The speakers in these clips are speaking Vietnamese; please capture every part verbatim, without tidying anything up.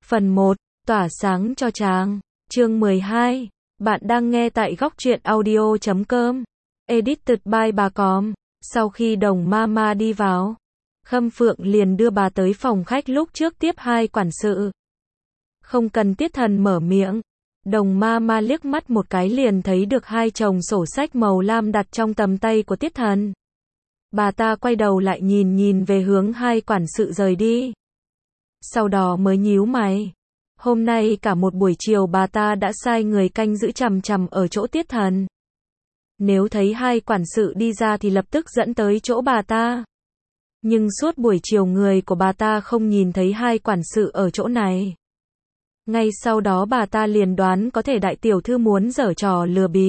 Phần một. Tỏa sáng cho chàng. Chương mười hai. Bạn đang nghe tại góc truyện audio chấm com. Edited by bà Còm. Sau khi Đồng Mama đi vào, Khâm Phượng liền đưa bà tới phòng khách lúc trước tiếp hai quản sự. Không cần Tiết Thần mở miệng, Đồng Mama liếc mắt một cái liền thấy được hai chồng sổ sách màu lam đặt trong tầm tay của Tiết Thần. Bà ta quay đầu lại nhìn nhìn về hướng hai quản sự rời đi. Sau đó mới nhíu mày. Hôm nay cả một buổi chiều bà ta đã sai người canh giữ chằm chằm ở chỗ Tiết Thần. Nếu thấy hai quản sự đi ra thì lập tức dẫn tới chỗ bà ta. Nhưng suốt buổi chiều người của bà ta không nhìn thấy hai quản sự ở chỗ này. Ngay sau đó bà ta liền đoán có thể đại tiểu thư muốn giở trò lừa bịp.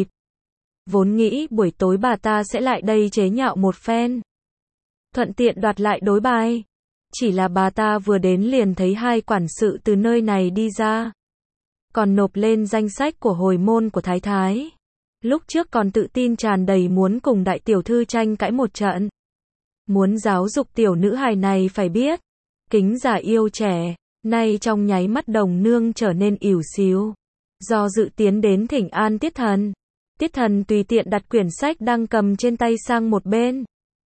Vốn nghĩ buổi tối bà ta sẽ lại đây chế nhạo một phen, thuận tiện đoạt lại đối bài. Chỉ là bà ta vừa đến liền thấy hai quản sự từ nơi này đi ra. Còn nộp lên danh sách của hồi môn của Thái Thái. Lúc trước còn tự tin tràn đầy muốn cùng đại tiểu thư tranh cãi một trận. Muốn giáo dục tiểu nữ hài này phải biết kính già yêu trẻ. Nay trong nháy mắt Đồng nương trở nên ỉu xìu. Do dự tiến đến thỉnh an Tiết Thần. Tiết Thần tùy tiện đặt quyển sách đang cầm trên tay sang một bên.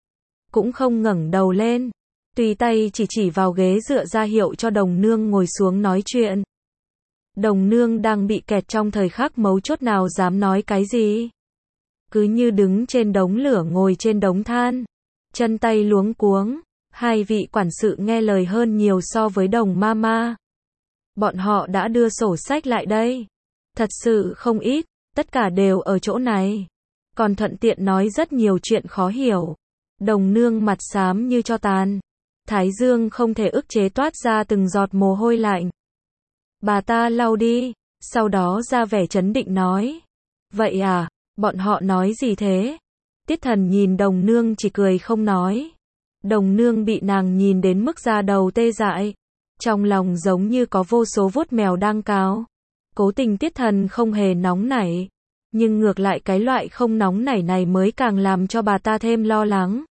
Cũng không ngẩng đầu lên. Tùy tay chỉ chỉ vào ghế dựa ra hiệu cho Đồng nương ngồi xuống nói chuyện. Đồng nương đang bị kẹt trong thời khắc mấu chốt nào dám nói cái gì. Cứ như đứng trên đống lửa ngồi trên đống than. Chân tay luống cuống. Hai vị quản sự nghe lời hơn nhiều so với Đồng Mama. Bọn họ đã đưa sổ sách lại đây. Thật sự không ít, tất cả đều ở chỗ này. Còn thuận tiện nói rất nhiều chuyện khó hiểu. Đồng nương mặt xám như tro tàn. Thái dương không thể ức chế toát ra từng giọt mồ hôi lạnh. Bà ta lau đi, sau đó ra vẻ trấn định nói. Vậy à, bọn họ nói gì thế? Tiết Thần nhìn Đồng nương chỉ cười không nói. Đồng nương bị nàng nhìn đến mức da đầu tê dại. Trong lòng giống như có vô số vuốt mèo đang cào. Cố tình Tiết Thần không hề nóng nảy. Nhưng ngược lại cái loại không nóng nảy này mới càng làm cho bà ta thêm lo lắng.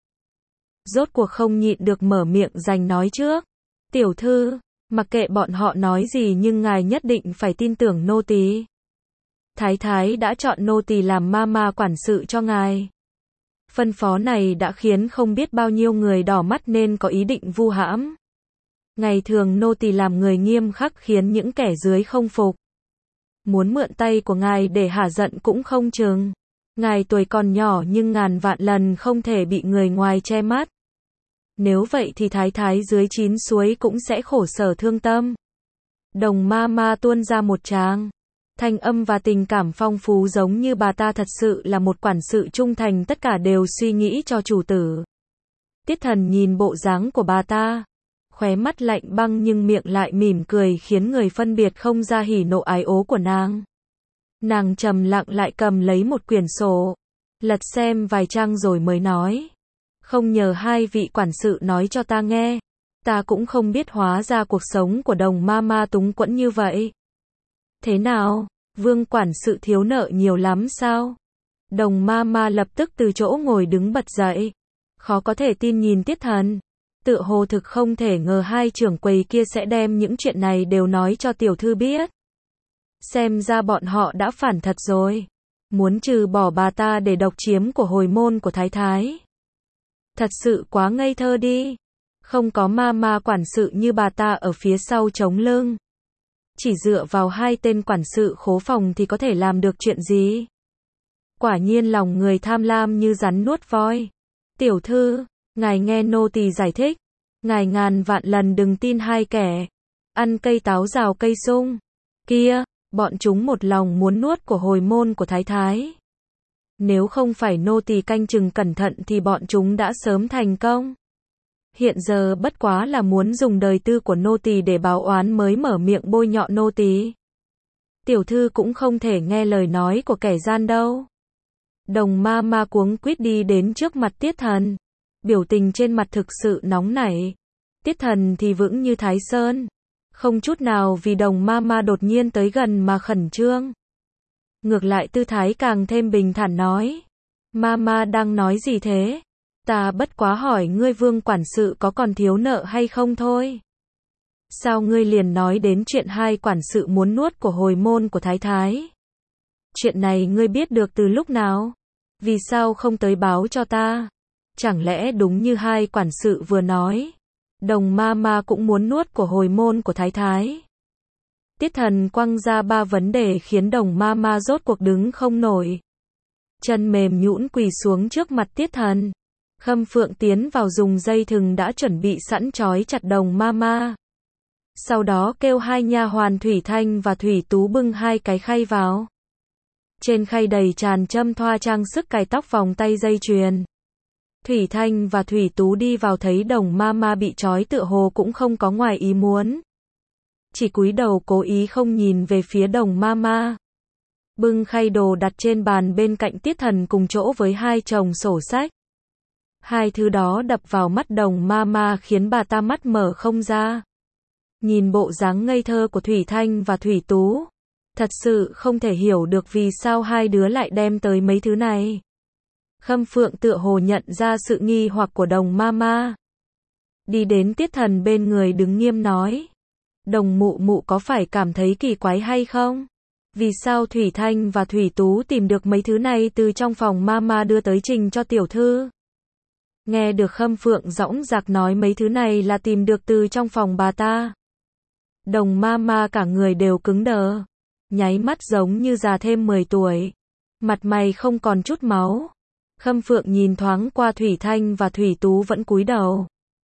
Rốt cuộc không nhịn được mở miệng giành nói trước. Tiểu thư, mặc kệ bọn họ nói gì nhưng ngài nhất định phải tin tưởng nô tỳ. Thái Thái đã chọn nô tỳ làm mama quản sự cho ngài. Phân phó này đã khiến không biết bao nhiêu người đỏ mắt nên có ý định vu hãm. Ngày thường nô tỳ làm người nghiêm khắc khiến những kẻ dưới không phục. Muốn mượn tay của ngài để hả giận cũng không chừng. Ngài tuổi còn nhỏ nhưng ngàn vạn lần không thể bị người ngoài che mắt. Nếu vậy thì Thái Thái dưới chín suối cũng sẽ khổ sở thương tâm. Đồng Mama tuôn ra một tràng. Thanh âm và tình cảm phong phú giống như bà ta thật sự là một quản sự trung thành, tất cả đều suy nghĩ cho chủ tử. Tiết Thần nhìn bộ dáng của bà ta, khóe mắt lạnh băng nhưng miệng lại mỉm cười khiến người phân biệt không ra hỉ nộ ái ố của nàng. Nàng trầm lặng lại cầm lấy một quyển sổ, lật xem vài trang rồi mới nói. Không nhờ hai vị quản sự nói cho ta nghe, ta cũng không biết hóa ra cuộc sống của Đồng Mama túng quẫn như vậy. Thế nào, Vương quản sự thiếu nợ nhiều lắm sao? Đồng Mama lập tức từ chỗ ngồi đứng bật dậy. Khó có thể tin nhìn Tiết Thần. Tựa hồ thực không thể ngờ hai trưởng quầy kia sẽ đem những chuyện này đều nói cho tiểu thư biết. Xem ra bọn họ đã phản thật rồi. Muốn trừ bỏ bà ta để độc chiếm của hồi môn của Thái Thái. Thật sự quá ngây thơ đi. Không có mama quản sự như bà ta ở phía sau chống lưng. Chỉ dựa vào hai tên quản sự khố phòng thì có thể làm được chuyện gì? Quả nhiên lòng người tham lam như rắn nuốt voi. Tiểu thư, ngài nghe nô tỳ giải thích. Ngài ngàn vạn lần đừng tin hai kẻ ăn cây táo rào cây sung kia, bọn chúng một lòng muốn nuốt của hồi môn của Thái Thái. Nếu không phải nô tỳ canh chừng cẩn thận thì bọn chúng đã sớm thành công. Hiện giờ bất quá là muốn dùng đời tư của nô tỳ để báo oán mới mở miệng bôi nhọ nô tỳ. Tiểu thư cũng không thể nghe lời nói của kẻ gian đâu. Đồng Mama cuống quýt đi đến trước mặt Tiết Thần. Biểu tình trên mặt thực sự nóng nảy. Tiết Thần thì vững như Thái Sơn. Không chút nào vì Đồng Mama đột nhiên tới gần mà khẩn trương. Ngược lại tư thái càng thêm bình thản nói. Mama đang nói gì thế? Ta bất quá hỏi ngươi Vương quản sự có còn thiếu nợ hay không thôi. Sao ngươi liền nói đến chuyện hai quản sự muốn nuốt của hồi môn của thái thái? Chuyện này ngươi biết được từ lúc nào? Vì sao không tới báo cho ta? Chẳng lẽ đúng như hai quản sự vừa nói, Đồng ma ma cũng muốn nuốt của hồi môn của thái thái? Tiết Thần quăng ra ba vấn đề khiến Đồng ma ma rốt cuộc đứng không nổi. Chân mềm nhũn quỳ xuống trước mặt Tiết Thần. Khâm Phượng tiến vào dùng dây thừng đã chuẩn bị sẵn trói chặt Đồng ma ma. Sau đó kêu hai nha hoàn Thủy Thanh và Thủy Tú bưng hai cái khay vào. Trên khay đầy tràn châm thoa trang sức cài tóc vòng tay dây chuyền. Thủy Thanh và Thủy Tú đi vào thấy Đồng ma ma bị trói tựa hồ cũng không có ngoài ý muốn. Chỉ cúi đầu cố ý không nhìn về phía Đồng ma ma. Bưng khay đồ đặt trên bàn bên cạnh Tiết Thần cùng chỗ với hai chồng sổ sách. Hai thứ đó đập vào mắt Đồng ma ma khiến bà ta mắt mở không ra. Nhìn bộ dáng ngây thơ của Thủy Thanh và Thủy Tú, thật sự không thể hiểu được vì sao hai đứa lại đem tới mấy thứ này. Khâm Phượng tựa hồ nhận ra sự nghi hoặc của Đồng ma ma. Đi đến Tiết Thần bên người đứng nghiêm nói. Đồng mụ mụ có phải cảm thấy kỳ quái hay không? Vì sao Thủy Thanh và Thủy Tú tìm được mấy thứ này từ trong phòng ma ma đưa tới trình cho tiểu thư? Nghe được Khâm Phượng dõng dạc nói mấy thứ này là tìm được từ trong phòng bà ta. Đồng ma ma cả người đều cứng đờ. Nháy mắt giống như già thêm mười tuổi. Mặt mày không còn chút máu. Khâm Phượng nhìn thoáng qua Thủy Thanh và Thủy Tú vẫn cúi đầu.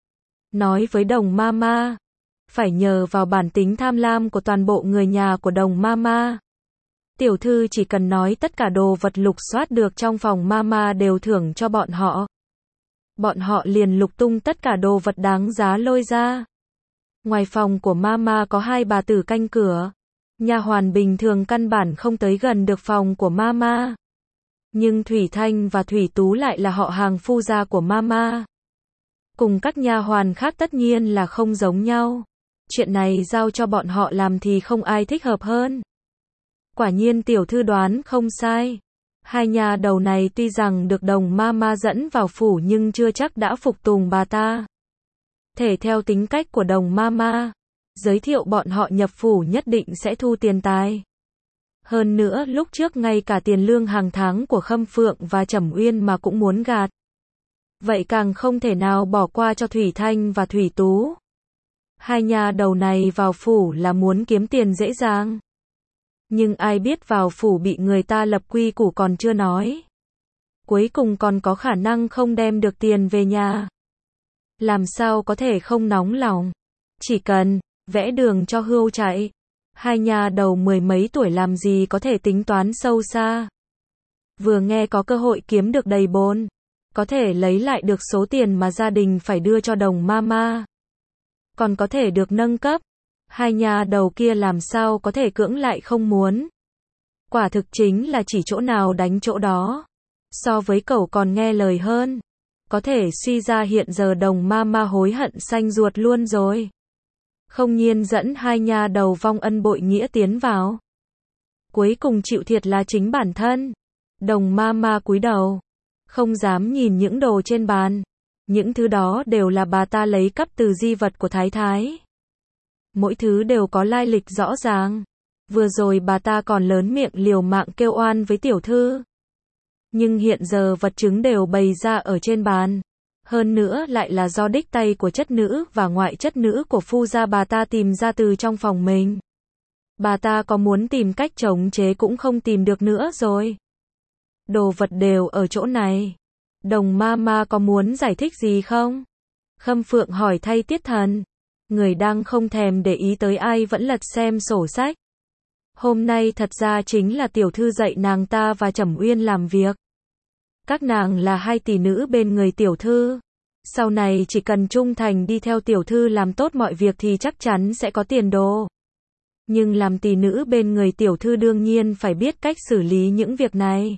Nói với Đồng ma ma. Phải nhờ vào bản tính tham lam của toàn bộ người nhà của Đồng ma ma. Tiểu thư chỉ cần nói tất cả đồ vật lục soát được trong phòng ma ma đều thưởng cho bọn họ. Bọn họ liền lục tung tất cả đồ vật đáng giá lôi ra. Ngoài phòng của ma ma có hai bà tử canh cửa. Nha hoàn bình thường căn bản không tới gần được phòng của ma ma. Nhưng Thủy Thanh và Thủy Tú lại là họ hàng phu gia của ma ma. Cùng các nha hoàn khác tất nhiên là không giống nhau. Chuyện này giao cho bọn họ làm thì không ai thích hợp hơn. Quả nhiên tiểu thư đoán không sai. Hai nhà đầu này tuy rằng được Đồng ma ma dẫn vào phủ nhưng chưa chắc đã phục tùng bà ta. Thể theo tính cách của Đồng ma ma, giới thiệu bọn họ nhập phủ nhất định sẽ thu tiền tài. Hơn nữa lúc trước ngay cả tiền lương hàng tháng của Khâm Phượng và Trầm Uyên mà cũng muốn gạt. Vậy càng không thể nào bỏ qua cho Thủy Thanh và Thủy Tú. Hai nhà đầu này vào phủ là muốn kiếm tiền dễ dàng. Nhưng ai biết vào phủ bị người ta lập quy củ còn chưa nói. Cuối cùng còn có khả năng không đem được tiền về nhà. Làm sao có thể không nóng lòng. Chỉ cần vẽ đường cho hươu chạy. Hai nhà đầu mười mấy tuổi làm gì có thể tính toán sâu xa. Vừa nghe có cơ hội kiếm được đầy bồn. Có thể lấy lại được số tiền mà gia đình phải đưa cho Đồng ma ma. Còn có thể được nâng cấp. Hai nhà đầu kia làm sao có thể cưỡng lại không muốn. Quả thực chính là chỉ chỗ nào đánh chỗ đó. So với cẩu còn nghe lời hơn. Có thể suy ra hiện giờ Đồng ma ma hối hận xanh ruột luôn rồi. Không nhiên dẫn hai nhà đầu vong ân bội nghĩa tiến vào. Cuối cùng chịu thiệt là chính bản thân. Đồng ma ma cúi đầu. Không dám nhìn những đồ trên bàn. Những thứ đó đều là bà ta lấy cắp từ di vật của thái thái. Mỗi thứ đều có lai lịch rõ ràng. Vừa rồi bà ta còn lớn miệng liều mạng kêu oan với tiểu thư. Nhưng hiện giờ vật chứng đều bày ra ở trên bàn. Hơn nữa lại là do đích tay của chất nữ và ngoại chất nữ của phu gia bà ta tìm ra từ trong phòng mình. Bà ta có muốn tìm cách chống chế cũng không tìm được nữa rồi. Đồ vật đều ở chỗ này. Đồng ma ma có muốn giải thích gì không? Khâm Phượng hỏi thay Tiết Thần. Người đang không thèm để ý tới ai vẫn lật xem sổ sách. Hôm nay thật ra chính là tiểu thư dạy nàng ta và Trầm Uyên làm việc. Các nàng là hai tỷ nữ bên người tiểu thư. Sau này chỉ cần trung thành đi theo tiểu thư làm tốt mọi việc thì chắc chắn sẽ có tiền đồ. Nhưng làm tỷ nữ bên người tiểu thư đương nhiên phải biết cách xử lý những việc này.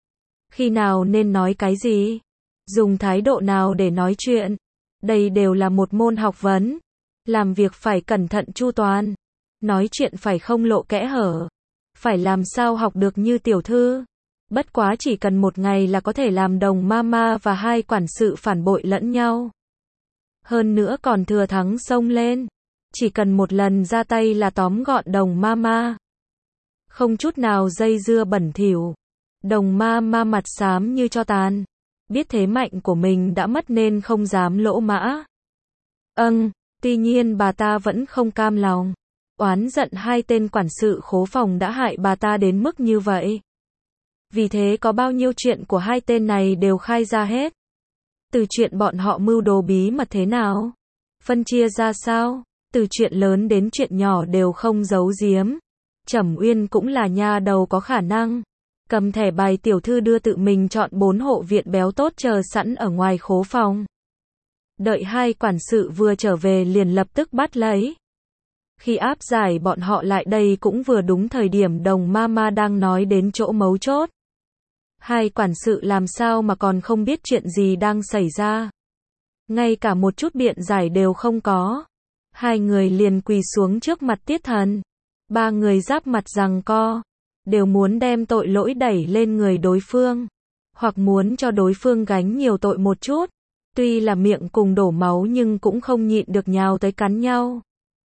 Khi nào nên nói cái gì? Dùng thái độ nào để nói chuyện? Đây đều là một môn học vấn. Làm việc phải cẩn thận chu toàn. Nói chuyện phải không lộ kẽ hở. Phải làm sao học được như tiểu thư. Bất quá chỉ cần một ngày là có thể làm Đồng ma ma và hai quản sự phản bội lẫn nhau. Hơn nữa còn thừa thắng xông lên. Chỉ cần một lần ra tay là tóm gọn Đồng Mama. Không chút nào dây dưa bẩn thỉu. Đồng Mama mặt xám như tro tàn. Biết thế mạnh của mình đã mất nên không dám lỗ mã. Âng, tuy nhiên bà ta vẫn không cam lòng. Oán giận hai tên quản sự khố phòng đã hại bà ta đến mức như vậy. Vì thế có bao nhiêu chuyện của hai tên này đều khai ra hết. Từ chuyện bọn họ mưu đồ bí mật thế nào, phân chia ra sao, từ chuyện lớn đến chuyện nhỏ đều không giấu giếm. Trầm Uyên cũng là nha đầu có khả năng. Cầm thẻ bài tiểu thư đưa tự mình chọn bốn hộ viện béo tốt chờ sẵn ở ngoài khố phòng. Đợi hai quản sự vừa trở về liền lập tức bắt lấy. Khi áp giải bọn họ lại đây cũng vừa đúng thời điểm Đồng Mama đang nói đến chỗ mấu chốt. Hai quản sự làm sao mà còn không biết chuyện gì đang xảy ra. Ngay cả một chút biện giải đều không có. Hai người liền quỳ xuống trước mặt Tiết Thần. Ba người giáp mặt giằng co. Đều muốn đem tội lỗi đẩy lên người đối phương. Hoặc muốn cho đối phương gánh nhiều tội một chút. Tuy là miệng cùng đổ máu nhưng cũng không nhịn được nhào tới cắn nhau.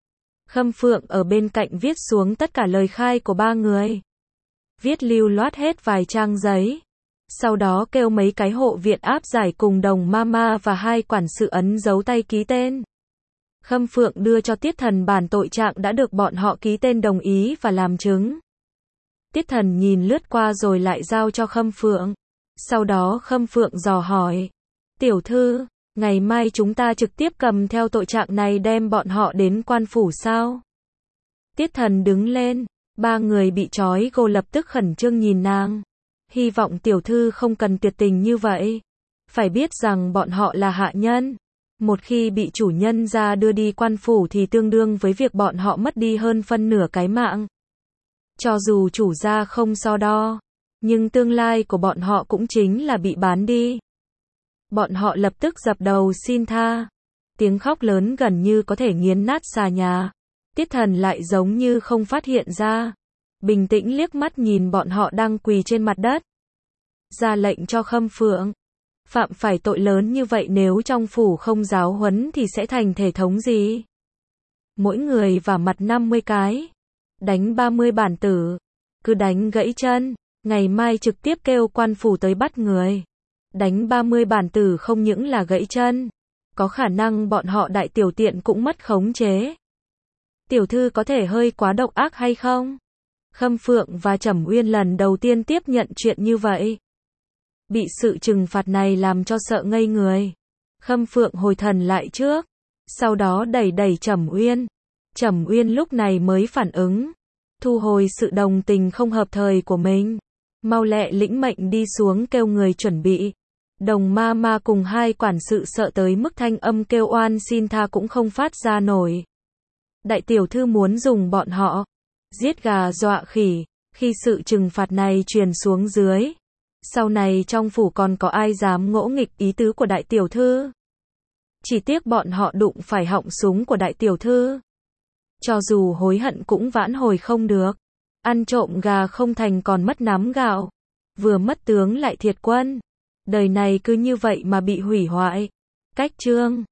Khâm Phượng ở bên cạnh viết xuống tất cả lời khai của ba người. Viết lưu loát hết vài trang giấy. Sau đó kêu mấy cái hộ viện áp giải cùng Đồng Mama và hai quản sự ấn dấu tay ký tên. Khâm Phượng đưa cho Tiết Thần bản tội trạng đã được bọn họ ký tên đồng ý và làm chứng. Tiết Thần nhìn lướt qua rồi lại giao cho Khâm Phượng. Sau đó Khâm Phượng dò hỏi. Tiểu thư, ngày mai chúng ta trực tiếp cầm theo tội trạng này đem bọn họ đến quan phủ sao? Tiết Thần đứng lên. Ba người bị trói gô lập tức khẩn trương nhìn nàng. Hy vọng tiểu thư không cần tuyệt tình như vậy. Phải biết rằng bọn họ là hạ nhân. Một khi bị chủ nhân ra đưa đi quan phủ thì tương đương với việc bọn họ mất đi hơn phân nửa cái mạng. Cho dù chủ gia không so đo, nhưng tương lai của bọn họ cũng chính là bị bán đi. Bọn họ lập tức dập đầu xin tha. Tiếng khóc lớn gần như có thể nghiến nát xà nhà. Tiết Thần lại giống như không phát hiện ra. Bình tĩnh liếc mắt nhìn bọn họ đang quỳ trên mặt đất. Ra lệnh cho Khâm Phượng. Phạm phải tội lớn như vậy nếu trong phủ không giáo huấn thì sẽ thành thể thống gì? Mỗi người vả mặt năm mươi cái. Đánh ba mươi bản tử. Cứ đánh gãy chân. Ngày mai trực tiếp kêu quan phủ tới bắt người. Đánh ba mươi bản tử không những là gãy chân. Có khả năng bọn họ đại tiểu tiện cũng mất khống chế. Tiểu thư có thể hơi quá độc ác hay không? Khâm Phượng và Trầm Uyên lần đầu tiên tiếp nhận chuyện như vậy. Bị sự trừng phạt này làm cho sợ ngây người. Khâm Phượng hồi thần lại trước. Sau đó đẩy đẩy Trầm Uyên. Trầm Uyên lúc này mới phản ứng. Thu hồi sự đồng tình không hợp thời của mình. Mau lẹ lĩnh mệnh đi xuống kêu người chuẩn bị. Đồng Mama cùng hai quản sự sợ tới mức thanh âm kêu oan xin tha cũng không phát ra nổi. Đại tiểu thư muốn dùng bọn họ. Giết gà dọa khỉ. Khi sự trừng phạt này truyền xuống dưới. Sau này trong phủ còn có ai dám ngỗ nghịch ý tứ của đại tiểu thư. Chỉ tiếc bọn họ đụng phải họng súng của đại tiểu thư. Cho dù hối hận cũng vãn hồi không được. Ăn trộm gà không thành còn mất nắm gạo. Vừa mất tướng lại thiệt quân. Đời này cứ như vậy mà bị hủy hoại. Cách chương